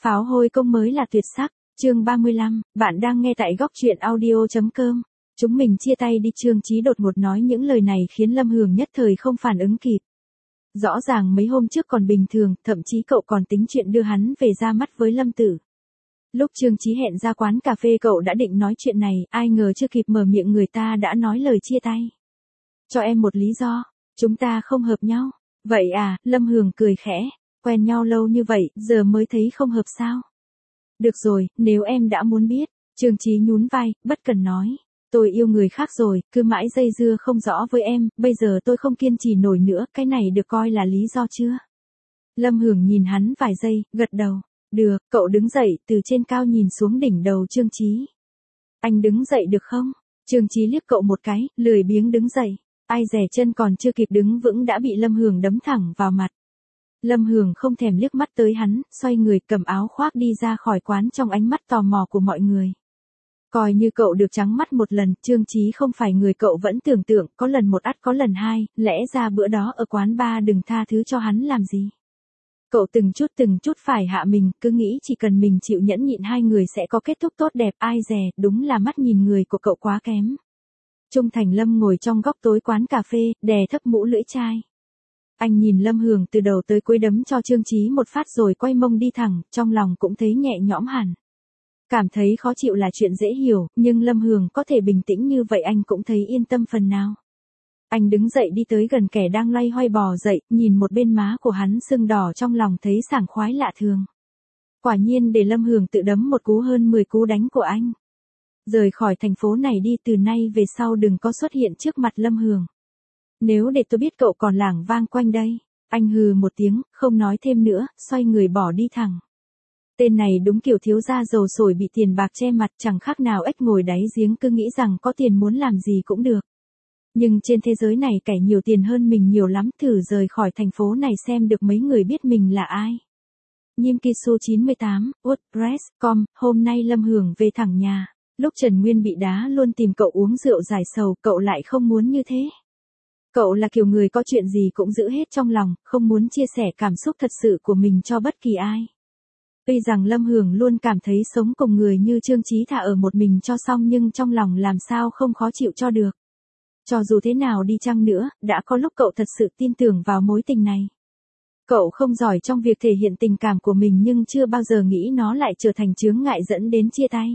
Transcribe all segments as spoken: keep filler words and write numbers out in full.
Pháo hôi công mới là tuyệt sắc. Chương ba mươi lăm, bạn đang nghe tại góc truyện audio chấm com. Chúng mình chia tay đi. Trương Chí đột ngột nói những lời này khiến Lâm Hường nhất thời không phản ứng kịp. Rõ ràng mấy hôm trước còn bình thường, thậm chí cậu còn tính chuyện đưa hắn về ra mắt với Lâm Tử. Lúc Trương Chí hẹn ra quán cà phê cậu đã định nói chuyện này, ai ngờ chưa kịp mở miệng người ta đã nói lời chia tay. Cho em một lý do, chúng ta không hợp nhau. Vậy à, Lâm Hường cười khẽ, quen nhau lâu như vậy, giờ mới thấy không hợp sao? Được rồi, nếu em đã muốn biết. Trương Chí nhún vai, bất cần nói. Tôi yêu người khác rồi, cứ mãi dây dưa không rõ với em, bây giờ tôi không kiên trì nổi nữa, cái này được coi là lý do chưa? Lâm Hường nhìn hắn vài giây, gật đầu. Được, cậu đứng dậy, từ trên cao nhìn xuống đỉnh đầu Trương Chí. Anh đứng dậy được không? Trương Chí liếc cậu một cái, lười biếng đứng dậy. Ai dè chân còn chưa kịp đứng vững đã bị Lâm Hường đấm thẳng vào mặt. Lâm Hường không thèm liếc mắt tới hắn, xoay người cầm áo khoác đi ra khỏi quán trong ánh mắt tò mò của mọi người. Coi như cậu được trắng mắt một lần, Trương Chí không phải người cậu vẫn tưởng tượng, có lần một ắt có lần hai, lẽ ra bữa đó ở quán bar đừng tha thứ cho hắn làm gì. Cậu từng chút từng chút phải hạ mình, cứ nghĩ chỉ cần mình chịu nhẫn nhịn hai người sẽ có kết thúc tốt đẹp, ai dè, đúng là mắt nhìn người của cậu quá kém. Trung Thành Lâm ngồi trong góc tối quán cà phê, đè thấp mũ lưỡi chai. Anh nhìn Lâm Hường từ đầu tới cuối đấm cho Trương Chí một phát rồi quay mông đi thẳng, trong lòng cũng thấy nhẹ nhõm hẳn. Cảm thấy khó chịu là chuyện dễ hiểu, nhưng Lâm Hường có thể bình tĩnh như vậy anh cũng thấy yên tâm phần nào. Anh đứng dậy đi tới gần kẻ đang loay hoay bò dậy, nhìn một bên má của hắn sưng đỏ trong lòng thấy sảng khoái lạ thường. Quả nhiên để Lâm Hường tự đấm một cú hơn mười cú đánh của anh. Rời khỏi thành phố này đi, từ nay về sau đừng có xuất hiện trước mặt Lâm Hường. Nếu để tôi biết cậu còn lảng vang quanh đây. Anh hừ một tiếng, không nói thêm nữa, xoay người bỏ đi thẳng. Tên này đúng kiểu thiếu gia dầu sổi bị tiền bạc che mặt, chẳng khác nào ếch ngồi đáy giếng, cứ nghĩ rằng có tiền muốn làm gì cũng được. Nhưng trên thế giới này kẻ nhiều tiền hơn mình nhiều lắm, thử rời khỏi thành phố này xem được mấy người biết mình là ai. Nhim Kisu chín mươi tám, WordPress chấm com, hôm nay Lâm Hường về thẳng nhà. Lúc Trần Nguyên bị đá luôn tìm cậu uống rượu giải sầu, cậu lại không muốn như thế. Cậu là kiểu người có chuyện gì cũng giữ hết trong lòng, không muốn chia sẻ cảm xúc thật sự của mình cho bất kỳ ai. Tuy rằng Lâm Hường luôn cảm thấy sống cùng người như Trương Chí thà ở một mình cho xong, nhưng trong lòng làm sao không khó chịu cho được. Cho dù thế nào đi chăng nữa, đã có lúc cậu thật sự tin tưởng vào mối tình này. Cậu không giỏi trong việc thể hiện tình cảm của mình, nhưng chưa bao giờ nghĩ nó lại trở thành chướng ngại dẫn đến chia tay.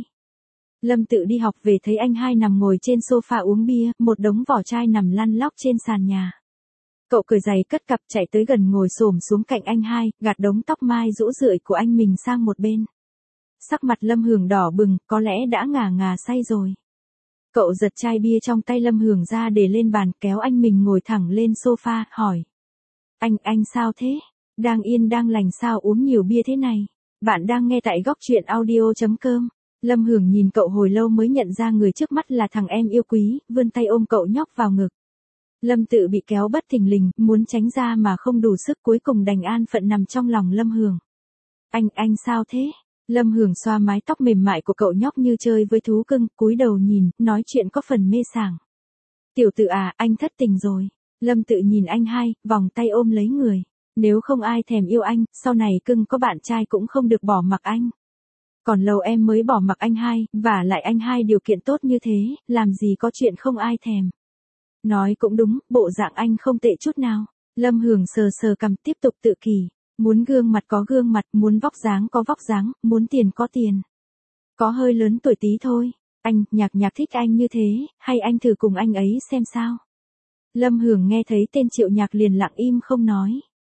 Lâm Tự đi học về thấy anh hai nằm ngồi trên sofa uống bia, một đống vỏ chai nằm lăn lóc trên sàn nhà. Cậu cởi giày cất cặp chạy tới gần ngồi xổm xuống cạnh anh hai, gạt đống tóc mai rũ rượi của anh mình sang một bên. Sắc mặt Lâm Hường đỏ bừng, có lẽ đã ngà ngà say rồi. Cậu giật chai bia trong tay Lâm Hường ra để lên bàn, kéo anh mình ngồi thẳng lên sofa, hỏi. Anh, anh sao thế? Đang yên đang lành sao uống nhiều bia thế này? Bạn đang nghe tại góc truyện audio chấm com. Lâm Hường nhìn cậu hồi lâu mới nhận ra người trước mắt là thằng em yêu quý, vươn tay ôm cậu nhóc vào ngực. Lâm Tự bị kéo bất thình lình, muốn tránh ra mà không đủ sức, cuối cùng đành an phận nằm trong lòng Lâm Hường. Anh, anh sao thế? Lâm Hường xoa mái tóc mềm mại của cậu nhóc như chơi với thú cưng, cúi đầu nhìn, nói chuyện có phần mê sảng. Tiểu Tự à, anh thất tình rồi. Lâm Tự nhìn anh hai, vòng tay ôm lấy người. Nếu không ai thèm yêu anh, sau này cưng có bạn trai cũng không được bỏ mặc anh. Còn lâu em mới bỏ mặc anh hai, và lại anh hai điều kiện tốt như thế, làm gì có chuyện không ai thèm. Nói cũng đúng, bộ dạng anh không tệ chút nào. Lâm Hường sờ sờ cằm tiếp tục tự kỷ. Muốn gương mặt có gương mặt, muốn vóc dáng có vóc dáng, muốn tiền có tiền. Có hơi lớn tuổi tí thôi. Anh, Nhạc Nhạc thích anh như thế, hay anh thử cùng anh ấy xem sao? Lâm Hường nghe thấy tên Triệu Nhạc liền lặng im không nói.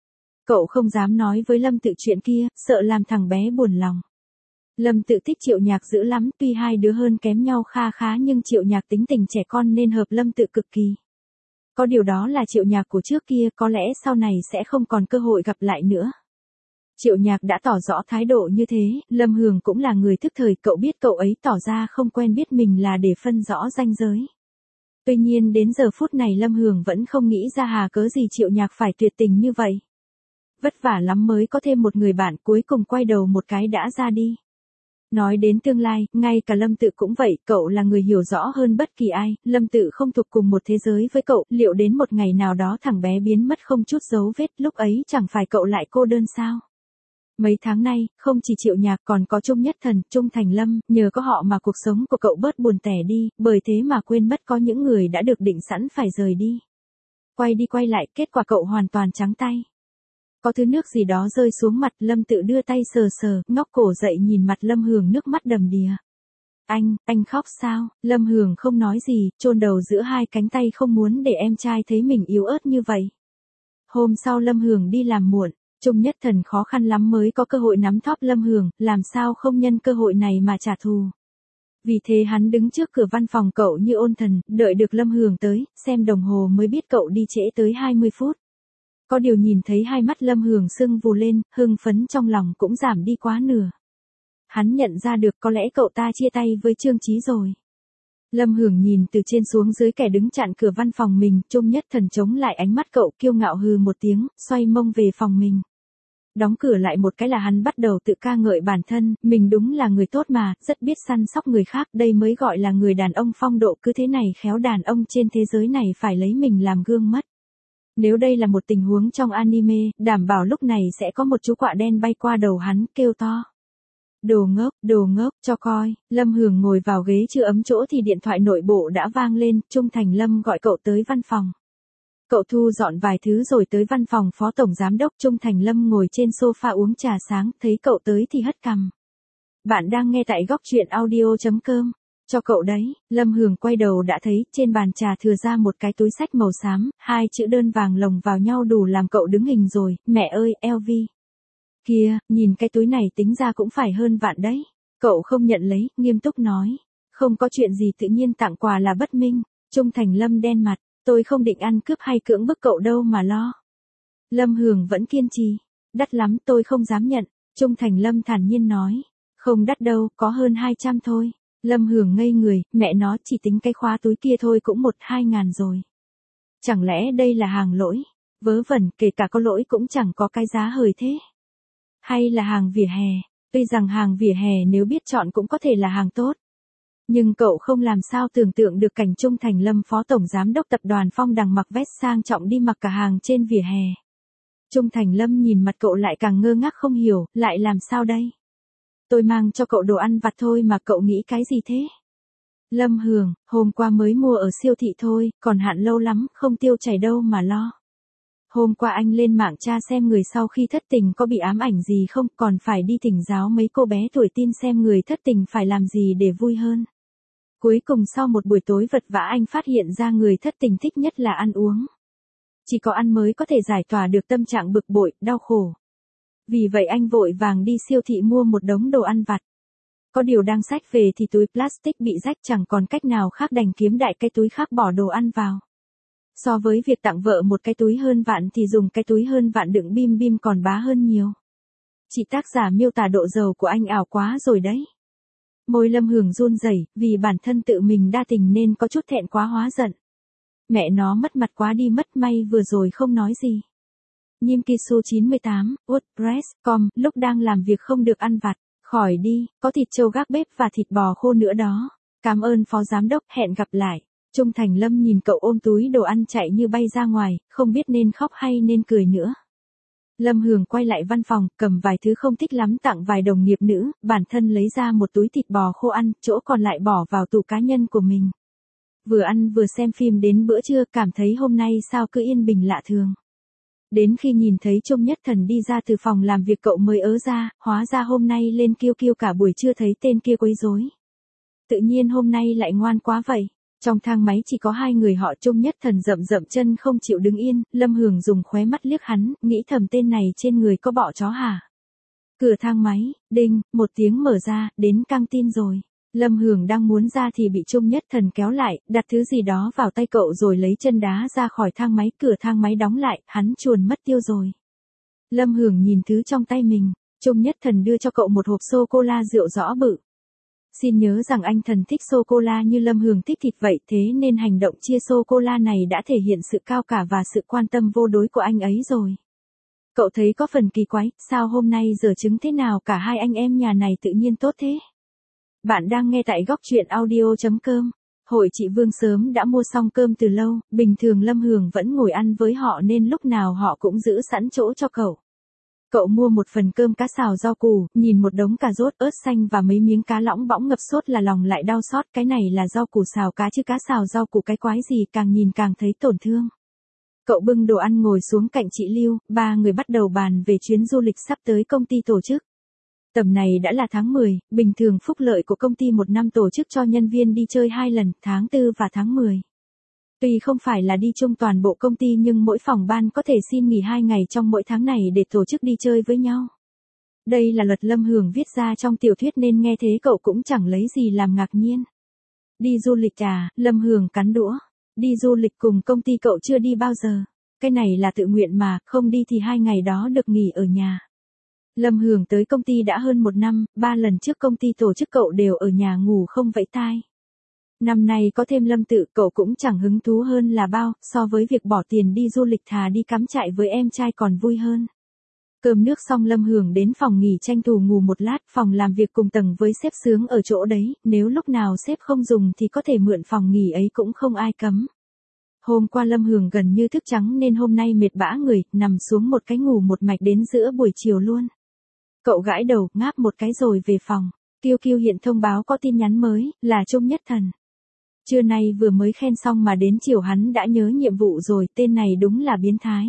Cậu không dám nói với Lâm Tự chuyện kia, sợ làm thằng bé buồn lòng. Lâm Tự thích Triệu Nhạc dữ lắm, tuy hai đứa hơn kém nhau kha khá nhưng Triệu Nhạc tính tình trẻ con nên hợp Lâm Tự cực kỳ. Có điều đó là Triệu Nhạc của trước kia, có lẽ sau này sẽ không còn cơ hội gặp lại nữa. Triệu Nhạc đã tỏ rõ thái độ như thế, Lâm Hường cũng là người thức thời, cậu biết cậu ấy tỏ ra không quen biết mình là để phân rõ ranh giới. Tuy nhiên đến giờ phút này Lâm Hường vẫn không nghĩ ra hà cớ gì Triệu Nhạc phải tuyệt tình như vậy. Vất vả lắm mới có thêm một người bạn, cuối cùng quay đầu một cái đã ra đi. Nói đến tương lai, ngay cả Lâm Tự cũng vậy, cậu là người hiểu rõ hơn bất kỳ ai, Lâm Tự không thuộc cùng một thế giới với cậu, liệu đến một ngày nào đó thằng bé biến mất không chút dấu vết, lúc ấy chẳng phải cậu lại cô đơn sao? Mấy tháng nay, không chỉ Triệu Nhạc còn có Trung Nhất Thần, Trung Thành Lâm, nhờ có họ mà cuộc sống của cậu bớt buồn tẻ đi, bởi thế mà quên mất có những người đã được định sẵn phải rời đi. Quay đi quay lại, kết quả cậu hoàn toàn trắng tay. Có thứ nước gì đó rơi xuống mặt, Lâm tự đưa tay sờ sờ, ngóc cổ dậy nhìn mặt Lâm Hường nước mắt đầm đìa. Anh, anh khóc sao? Lâm Hường không nói gì, chôn đầu giữa hai cánh tay không muốn để em trai thấy mình yếu ớt như vậy. Hôm sau Lâm Hường đi làm muộn, Trung Nhất Thần khó khăn lắm mới có cơ hội nắm thóp Lâm Hường, làm sao không nhân cơ hội này mà trả thù. Vì thế hắn đứng trước cửa văn phòng cậu như ôn thần, đợi được Lâm Hường tới, xem đồng hồ mới biết cậu đi trễ tới hai mươi phút. Có điều nhìn thấy hai mắt Lâm Hường sưng vù lên, hưng phấn trong lòng cũng giảm đi quá nửa. Hắn nhận ra được có lẽ cậu ta chia tay với Trương Chí rồi. Lâm Hường nhìn từ trên xuống dưới kẻ đứng chặn cửa văn phòng mình, Trung Nhất Thần chống lại ánh mắt cậu kiêu ngạo hừ một tiếng, xoay mông về phòng mình. Đóng cửa lại một cái là hắn bắt đầu tự ca ngợi bản thân, mình đúng là người tốt mà, rất biết săn sóc người khác, đây mới gọi là người đàn ông phong độ, cứ thế này khéo đàn ông trên thế giới này phải lấy mình làm gương mất. Nếu đây là một tình huống trong anime, đảm bảo lúc này sẽ có một chú quạ đen bay qua đầu hắn, kêu to. Đồ ngốc, đồ ngốc, cho coi. Lâm Hường ngồi vào ghế chưa ấm chỗ thì điện thoại nội bộ đã vang lên, Trung Thành Lâm gọi cậu tới văn phòng. Cậu thu dọn vài thứ rồi tới văn phòng phó tổng giám đốc. Trung Thành Lâm ngồi trên sofa uống trà sáng, thấy cậu tới thì hất cằm. Bạn đang nghe tại góc truyện audio chấm com. Cho cậu đấy. Lâm Hường quay đầu đã thấy trên bàn trà thừa ra một cái túi xách màu xám, hai chữ đơn vàng lồng vào nhau đủ làm cậu đứng hình rồi. Mẹ ơi, lờ vê. Kìa, nhìn cái túi này tính ra cũng phải hơn vạn đấy. Cậu không nhận lấy, nghiêm túc nói. Không có chuyện gì, tự nhiên tặng quà là bất minh. Trung Thành Lâm đen mặt, tôi không định ăn cướp hay cưỡng bức cậu đâu mà lo. Lâm Hường vẫn kiên trì. Đắt lắm, tôi không dám nhận. Trung Thành Lâm thản nhiên nói. Không đắt đâu, có hơn hai trăm thôi. Lâm Hường ngây người, mẹ nó chỉ tính cái khóa túi kia thôi cũng một hai ngàn rồi. Chẳng lẽ đây là hàng lỗi? Vớ vẩn, kể cả có lỗi cũng chẳng có cái giá hời thế. Hay là hàng vỉa hè? Tuy rằng hàng vỉa hè nếu biết chọn cũng có thể là hàng tốt. Nhưng cậu không làm sao tưởng tượng được cảnh Trung Thành Lâm phó tổng giám đốc tập đoàn Phong Đằng mặc vest sang trọng đi mặc cả hàng trên vỉa hè. Trung Thành Lâm nhìn mặt cậu lại càng ngơ ngác không hiểu, lại làm sao đây? Tôi mang cho cậu đồ ăn vặt thôi mà cậu nghĩ cái gì thế? Lâm Hường, hôm qua mới mua ở siêu thị thôi, còn hạn lâu lắm, không tiêu chảy đâu mà lo. Hôm qua anh lên mạng tra xem người sau khi thất tình có bị ám ảnh gì không, còn phải đi thỉnh giáo mấy cô bé tuổi teen xem người thất tình phải làm gì để vui hơn. Cuối cùng sau một buổi tối vật vã anh phát hiện ra người thất tình thích nhất là ăn uống. Chỉ có ăn mới có thể giải tỏa được tâm trạng bực bội, đau khổ. Vì vậy anh vội vàng đi siêu thị mua một đống đồ ăn vặt. Có điều đang xách về thì túi plastic bị rách, chẳng còn cách nào khác đành kiếm đại cái túi khác bỏ đồ ăn vào. So với việc tặng vợ một cái túi hơn vạn thì dùng cái túi hơn vạn đựng bim bim còn bá hơn nhiều. Chị tác giả miêu tả độ giàu của anh ảo quá rồi đấy. Môi Lâm Hường run rẩy, vì bản thân tự mình đa tình nên có chút thẹn quá hóa giận. Mẹ nó mất mặt quá đi mất, may vừa rồi không nói gì. Nhim Kisu chín mươi tám, WordPress chấm com, lúc đang làm việc không được ăn vặt, khỏi đi, có thịt trâu gác bếp và thịt bò khô nữa đó. Cảm ơn phó giám đốc, hẹn gặp lại. Trung Thành Lâm nhìn cậu ôm túi đồ ăn chạy như bay ra ngoài, không biết nên khóc hay nên cười nữa. Lâm Hường quay lại văn phòng, cầm vài thứ không thích lắm tặng vài đồng nghiệp nữ, bản thân lấy ra một túi thịt bò khô ăn, chỗ còn lại bỏ vào tủ cá nhân của mình. Vừa ăn vừa xem phim đến bữa trưa, cảm thấy hôm nay sao cứ yên bình lạ thường. Đến khi nhìn thấy Trung Nhất Thần đi ra từ phòng làm việc cậu mới ớ ra, hóa ra hôm nay lên kêu kêu cả buổi trưa thấy tên kia quấy rối. Tự nhiên hôm nay lại ngoan quá vậy. Trong thang máy chỉ có hai người họ. Trung Nhất Thần rậm rậm chân không chịu đứng yên, Lâm Hường dùng khóe mắt liếc hắn, nghĩ thầm tên này trên người có bọ chó hả? Cửa thang máy, đinh, một tiếng mở ra, đến căng tin rồi. Lâm Hường đang muốn ra thì bị Trung Nhất Thần kéo lại, đặt thứ gì đó vào tay cậu rồi lấy chân đá ra khỏi thang máy, cửa thang máy đóng lại, hắn chuồn mất tiêu rồi. Lâm Hường nhìn thứ trong tay mình, Trung Nhất Thần đưa cho cậu một hộp sô-cô-la rượu rõ bự. Xin nhớ rằng anh thần thích sô-cô-la như Lâm Hường thích thịt vậy, thế nên hành động chia sô-cô-la này đã thể hiện sự cao cả và sự quan tâm vô đối của anh ấy rồi. Cậu thấy có phần kỳ quái, sao hôm nay giờ chứng thế nào cả hai anh em nhà này tự nhiên tốt thế? Bạn đang nghe tại góc truyện audio chấm com. Hội chị Vương sớm đã mua xong cơm từ lâu, bình thường Lâm Hường vẫn ngồi ăn với họ nên lúc nào họ cũng giữ sẵn chỗ cho cậu. Cậu mua một phần cơm cá xào rau củ, nhìn một đống cà rốt, ớt xanh và mấy miếng cá lõng bõng ngập sốt là lòng lại đau xót, cái này là rau củ xào cá chứ cá xào rau củ cái quái gì, càng nhìn càng thấy tổn thương. Cậu bưng đồ ăn ngồi xuống cạnh chị Lưu, ba người bắt đầu bàn về chuyến du lịch sắp tới công ty tổ chức. Tầm này đã là tháng mười, bình thường phúc lợi của công ty một năm tổ chức cho nhân viên đi chơi hai lần, tháng tư và tháng mười. Tuy không phải là đi chung toàn bộ công ty nhưng mỗi phòng ban có thể xin nghỉ hai ngày trong mỗi tháng này để tổ chức đi chơi với nhau. Đây là luật Lâm Hường viết ra trong tiểu thuyết nên nghe thế cậu cũng chẳng lấy gì làm ngạc nhiên. Đi du lịch à, Lâm Hường cắn đũa. Đi du lịch cùng công ty cậu chưa đi bao giờ. Cái này là tự nguyện mà, không đi thì hai ngày đó được nghỉ ở nhà. Lâm Hường tới công ty đã hơn một năm, ba lần trước công ty tổ chức cậu đều ở nhà ngủ không vẫy tai. Năm nay có thêm Lâm Tự cậu cũng chẳng hứng thú hơn là bao, so với việc bỏ tiền đi du lịch thà đi cắm trại với em trai còn vui hơn. Cơm nước xong Lâm Hường đến phòng nghỉ tranh thủ ngủ một lát, phòng làm việc cùng tầng với sếp sướng ở chỗ đấy, nếu lúc nào sếp không dùng thì có thể mượn phòng nghỉ ấy cũng không ai cấm. Hôm qua Lâm Hường gần như thức trắng nên hôm nay mệt bã người, nằm xuống một cái ngủ một mạch đến giữa buổi chiều luôn. Cậu gãi đầu, ngáp một cái rồi về phòng. Kiêu Kiêu hiện thông báo có tin nhắn mới, là Trung Nhất Thần. Trưa nay vừa mới khen xong mà đến chiều hắn đã nhớ nhiệm vụ rồi, tên này đúng là biến thái.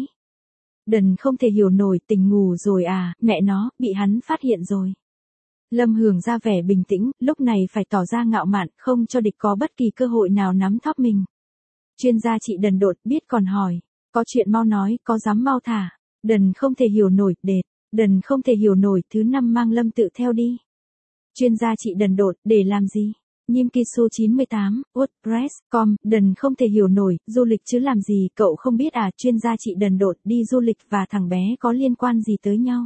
Đần không thể hiểu nổi, tỉnh ngủ rồi à, mẹ nó, bị hắn phát hiện rồi. Lâm Hường ra vẻ bình tĩnh, lúc này phải tỏ ra ngạo mạn, không cho địch có bất kỳ cơ hội nào nắm thóp mình. Chuyên gia chị Đần đột biết còn hỏi, có chuyện mau nói, có dám mau thả. Đần không thể hiểu nổi, đệt, Đần không thể hiểu nổi, thứ năm mang Lâm Tự theo đi. Chuyên gia chị Đần đột, để làm gì? Nhim Kisu chín mươi tám, WordPress chấm com, Đần không thể hiểu nổi, du lịch chứ làm gì, cậu không biết à, chuyên gia chị Đần đột đi du lịch và thằng bé có liên quan gì tới nhau.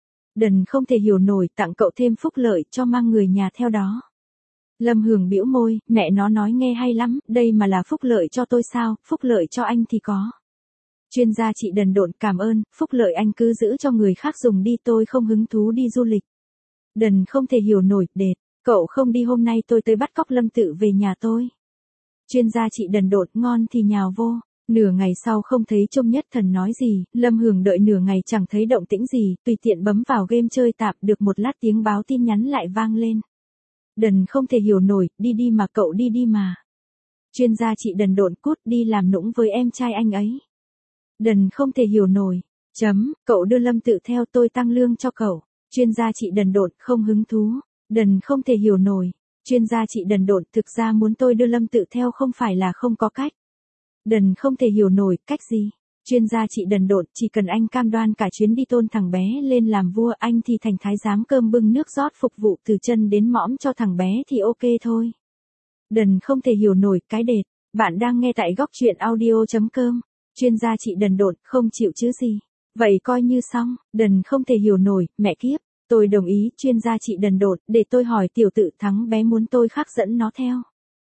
Đần không thể hiểu nổi, tặng cậu thêm phúc lợi cho mang người nhà theo đó. Lâm Hường bĩu môi, mẹ nó nói nghe hay lắm, đây mà là phúc lợi cho tôi sao, phúc lợi cho anh thì có. Chuyên gia chị Đần độn cảm ơn, phúc lợi anh cứ giữ cho người khác dùng đi, tôi không hứng thú đi du lịch. Đần không thể hiểu nổi, đệt, cậu không đi hôm nay tôi tới bắt cóc Lâm Tự về nhà tôi. Chuyên gia chị Đần độn ngon thì nhào vô. Nửa ngày sau không thấy Trung Nhất Thần nói gì, Lâm Hường đợi nửa ngày chẳng thấy động tĩnh gì, tùy tiện bấm vào game chơi tạp được một lát tiếng báo tin nhắn lại vang lên. Đần không thể hiểu nổi, đi đi mà cậu đi đi mà. Chuyên gia chị Đần độn cút đi làm nũng với em trai anh ấy. Đần không thể hiểu nổi, chấm, cậu đưa Lâm Tự theo tôi tăng lương cho cậu. Chuyên gia chị Đần độn không hứng thú. Đần không thể hiểu nổi, chuyên gia chị Đần độn thực ra muốn tôi đưa Lâm Tự theo không phải là không có cách. Đần không thể hiểu nổi, cách gì? Chuyên gia chị Đần độn, chỉ cần anh cam đoan cả chuyến đi tôn thằng bé lên làm vua, anh thì thành thái giám cơm bưng nước rót phục vụ từ chân đến mõm cho thằng bé thì ok thôi. Đần không thể hiểu nổi, cái đệt, bạn đang nghe tại góc truyện audio chấm com. Chuyên gia chị Đần độn, không chịu chứ gì. Vậy coi như xong, Đần không thể hiểu nổi, mẹ kiếp, tôi đồng ý, chuyên gia chị Đần độn, để tôi hỏi tiểu tự thắng bé muốn tôi khác dẫn nó theo.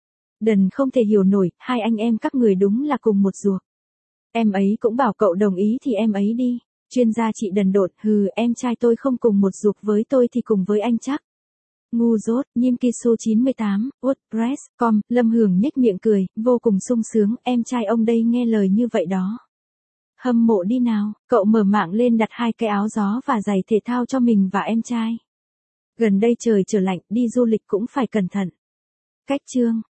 Đần không thể hiểu nổi, hai anh em các người đúng là cùng một ruột. Em ấy cũng bảo cậu đồng ý thì em ấy đi. Chuyên gia chị Đần độn, hừ, em trai tôi không cùng một ruột với tôi thì cùng với anh chắc. Ngu dốt, Nhim Kisu chín mươi tám, WordPress chấm com, Lâm Hường nhếch miệng cười, vô cùng sung sướng, em trai ông đây nghe lời như vậy đó. Hâm mộ đi nào, cậu mở mạng lên đặt hai cái áo gió và giày thể thao cho mình và em trai. Gần đây trời trở lạnh, đi du lịch cũng phải cẩn thận. Cách chương